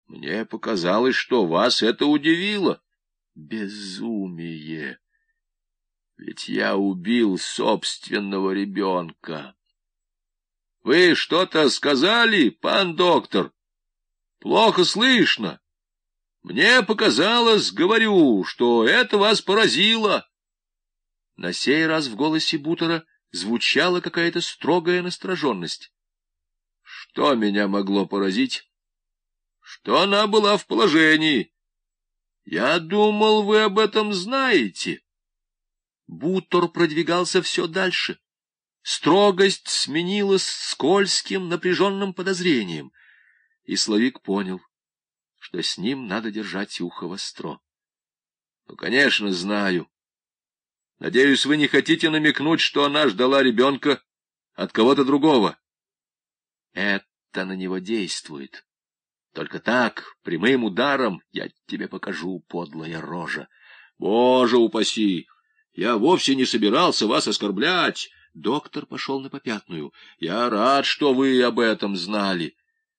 Мне показалось, что вас это удивило. Безумие! Ведь я убил собственного ребенка. Вы что-то сказали, пан доктор? Плохо слышно. Мне показалось, говорю, что это вас поразило. На сей раз в голосе Бутера звучала какая-то строгая настороженность. Что меня могло поразить? Что она была в положении. Я думал, вы об этом знаете. Бутер продвигался все дальше. Строгость сменилась скользким, напряженным подозрением, и Славик понял, что с ним надо держать ухо востро. — Ну, конечно, знаю. Надеюсь, вы не хотите намекнуть, что она ждала ребенка от кого-то другого. Это на него действует. Только так, прямым ударом, я тебе покажу, подлая рожа. Боже упаси! Я вовсе не собирался вас оскорблять. Доктор пошел на попятную. Я рад, что вы об этом знали.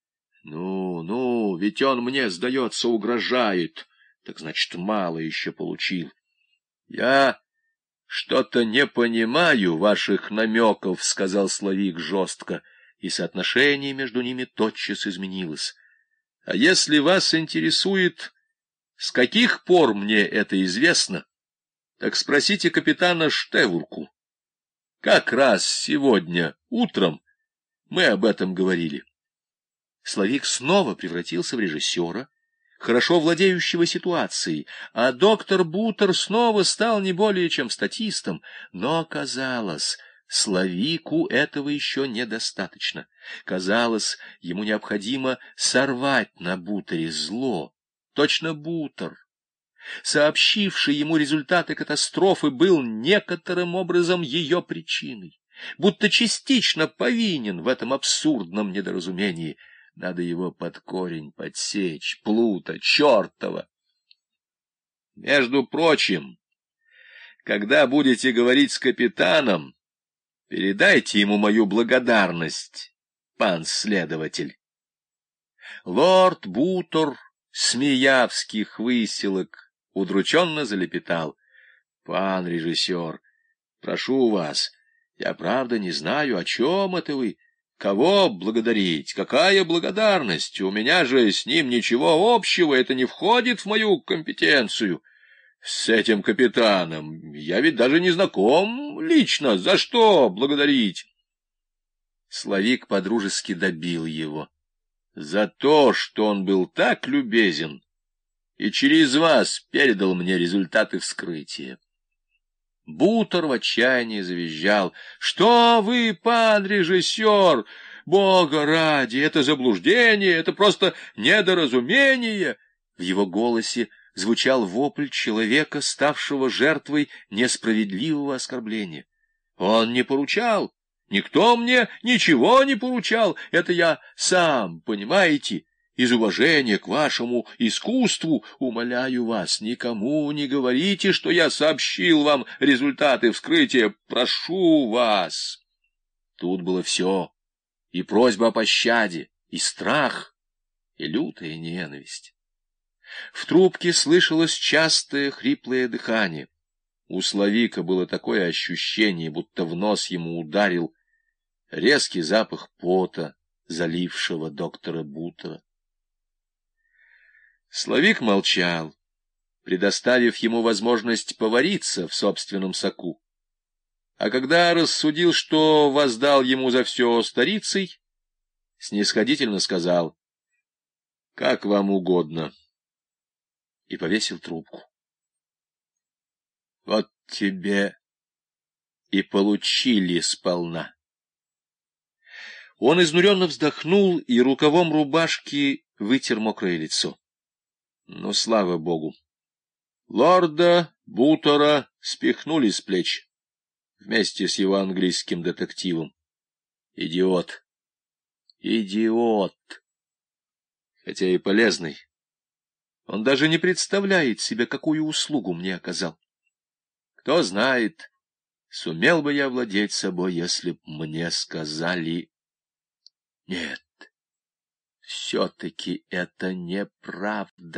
Ну, ведь он мне, сдается, угрожает. Так значит, мало еще получил. Я что-то не понимаю ваших намеков, — сказал Славик жестко, и соотношение между ними тотчас изменилось. А если вас интересует, с каких пор мне это известно, так спросите капитана Штевурку. Как раз сегодня утром мы об этом говорили. Славик снова превратился в режиссера, хорошо владеющего ситуацией, а доктор Бутер снова стал не более чем статистом, но, казалось, Славику этого еще недостаточно. Казалось, ему необходимо сорвать на Бутере зло. Точно Бутер, сообщивший ему результаты катастрофы, был некоторым образом ее причиной, будто частично повинен в этом абсурдном недоразумении. Надо его под корень подсечь, плута чертова. Между прочим, когда будете говорить с капитаном, передайте ему мою благодарность, пан следователь. Лорд Бутер, смеявских выселок, удрученно залепетал. — Пан режиссер, прошу вас, я правда не знаю, о чем это вы. Кого благодарить? Какая благодарность? У меня же с ним ничего общего, это не входит в мою компетенцию. С этим капитаном я ведь даже не знаком лично. За что благодарить? Славик подружески добил его. За то, что он был так любезен и через вас передал мне результаты вскрытия. Бутер в отчаянии завизжал. — Что вы, пан режиссер? Бога ради, это заблуждение, это просто недоразумение! В его голосе звучал вопль человека, ставшего жертвой несправедливого оскорбления. Он не поручал, никто мне ничего не поручал, это я сам, понимаете? Из уважения к вашему искусству, умоляю вас, никому не говорите, что я сообщил вам результаты вскрытия. Прошу вас. Тут было все. И просьба о пощаде, и страх, и лютая ненависть. В трубке слышалось частое хриплое дыхание. У Славика было такое ощущение, будто в нос ему ударил резкий запах пота, залившего доктора Бутера. Славик молчал, предоставив ему возможность повариться в собственном соку. А когда рассудил, что воздал ему за все старицей, снисходительно сказал: — Как вам угодно, и повесил трубку. Вот тебе и получили сполна. Он изнуренно вздохнул и рукавом рубашки вытер мокрое лицо. Но, слава богу, лорда Бутера спихнули с плеч вместе с его английским детективом. Идиот. Идиот. Хотя и полезный. Он даже не представляет себе, какую услугу мне оказал. Кто знает, сумел бы я владеть собой, если б мне сказали... Нет. Все-таки это неправда.